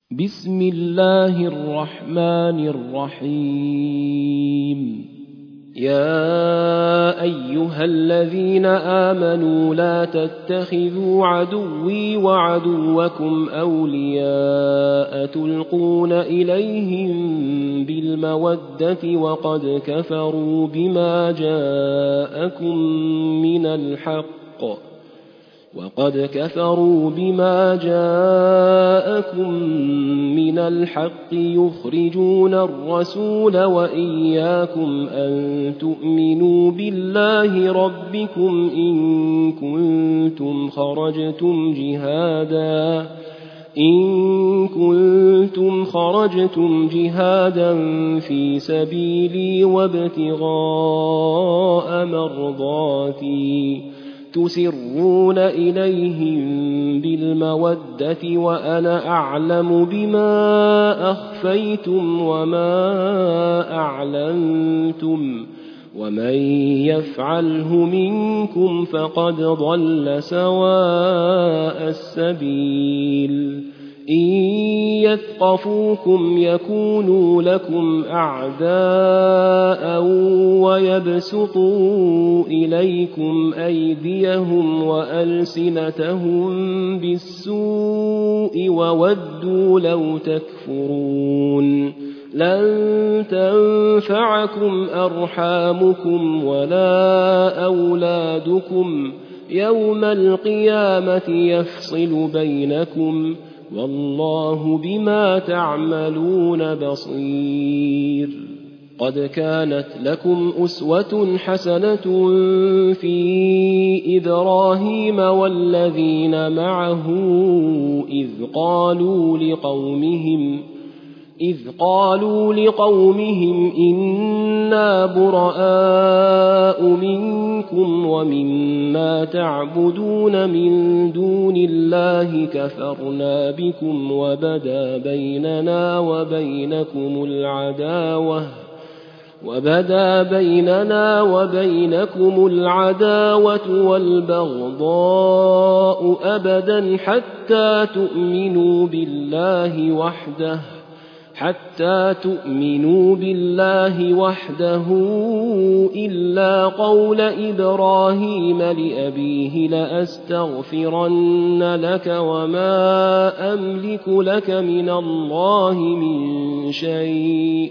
بسم الله الرحمن الرحيم يا أيها الذين آمنوا لا تتخذوا عدوي وعدوكم أولياء تلقون إليهم بالمودة وقد كفروا بما جاءكم من الحق يخرجون الرسول وإياكم أن تؤمنوا بالله ربكم إن كنتم خرجتم جهادا في سبيلي وابتغاء مرضاتي تسرون إليهم بالمودة وأنا أعلم بما أخفيتم وما أعلنتم ومن يفعله منكم فقد ضل سواء السبيل إن يثقفوكم يكونوا لكم أعداء ويبسطوا إليكم أيديهم وألسنتهم بالسوء وودوا لو تكفرون لن تنفعكم أرحامكم ولا أولادكم يوم القيامة يفصل بينكم والله بما تعملون بصير قد كانت لكم أسوة حسنة في إبراهيم والذين معه إذ قالوا لقومهم إنا براء منكم ومما تعبدون من دون الله كفرنا بكم وبدا بيننا وبينكم العداوة والبغضاء أبدا حتى تؤمنوا بالله وحده إلا قول إبراهيم لأبيه لأستغفرن لك وما أملك لك من الله من شيء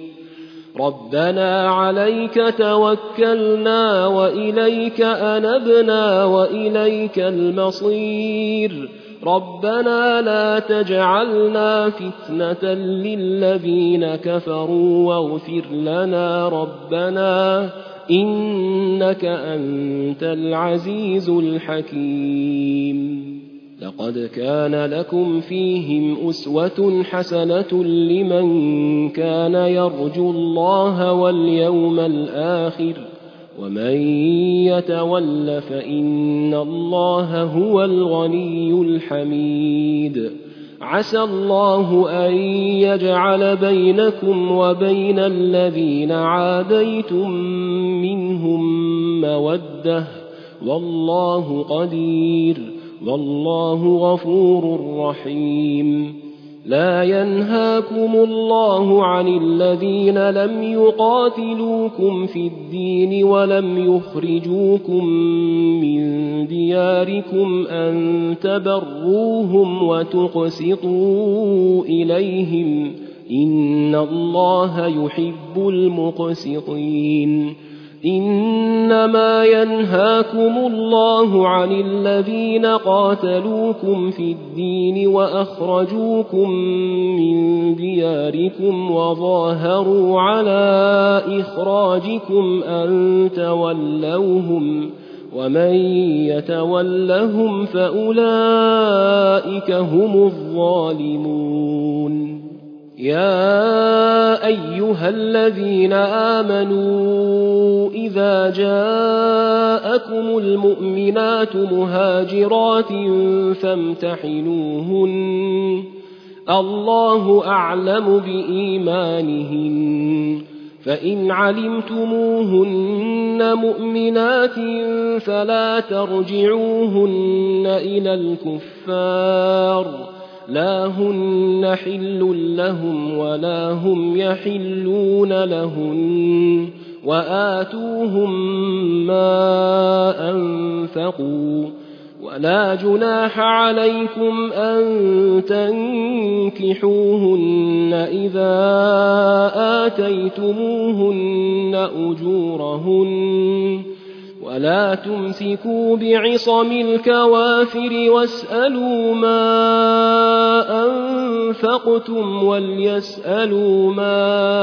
ربنا عليك توكلنا وإليك أنبنا وإليك المصير ربنا لا تجعلنا فتنة للذين كفروا واغفر لنا ربنا إنك أنت العزيز الحكيم لقد كان لكم فيهم أسوة حسنة لمن كان يرجو الله واليوم الآخر ومن يتول فإن الله هو الغني الحميد عسى الله أن يجعل بينكم وبين الذين عاديتم منهم مودة والله قدير والله غفور رحيم لا ينهاكم الله عن الذين لم يقاتلوكم في الدين ولم يخرجوكم من دياركم أن تبروهم وتقسطوا إليهم إن الله يحب المقسطين إنما ينهاكم الله عن الذين قاتلوكم في الدين وأخرجوكم من دياركم وظاهروا على إخراجكم أن تولوهم ومن يتولهم فأولئك هم الظالمون يا أيها الذين آمنوا إذا جاءكم المؤمنات مهاجرات فامتحنوهن الله أعلم بإيمانهن فإن علمتموهن مؤمنات فلا ترجعوهن إلى الكفار لا هن حل لهم ولا هم يحلون لهن وآتوهم ما أنفقوا ولا جناح عليكم أن تنكحوهن إذا آتيتموهن أجورهن ولا تمسكوا بعصم الكوافر واسألوا ما أنفقتم وليسألوا ما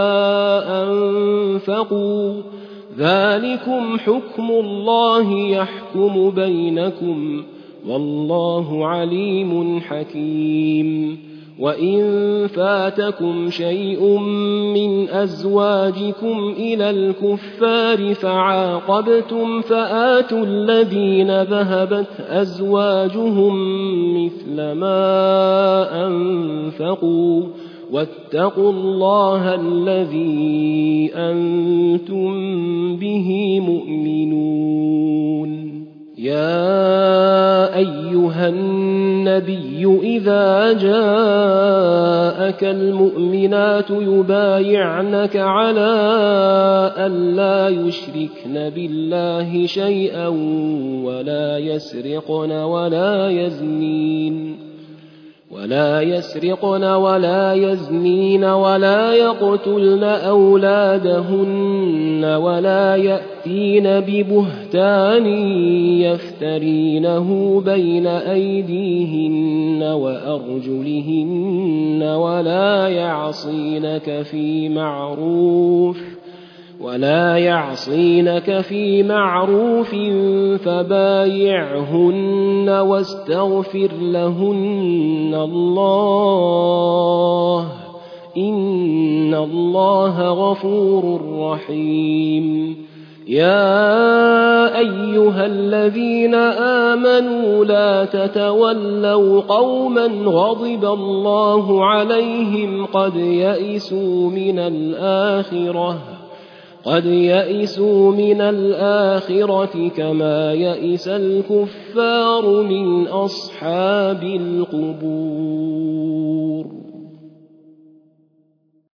أنفقوا ذلكم حكم الله يحكم بينكم والله عليم حكيم وإن فاتكم شيء من أزواجكم إلى الكفار فعاقبتم فآتوا الذين ذهبت أزواجهم مثل ما أنفقوا واتقوا الله الذي أنتم به مؤمنون يا أيها النبي إذا جاءك المؤمنات يبايعنك على أن لا يشركن بالله شيئا ولا يسرقن ولا يزنين ولا يقتلن أولادهن ولا يأتين ببهتان يفترينه بين أيديهن وأرجلهن ولا يعصينك في معروف فبايعهن واستغفر لهن الله إن الله غفور رحيم يا أيها الذين آمنوا لا تتولوا قوما غضب الله عليهم قد يئسوا من الآخرة كما يئس الكفار من أصحاب القبور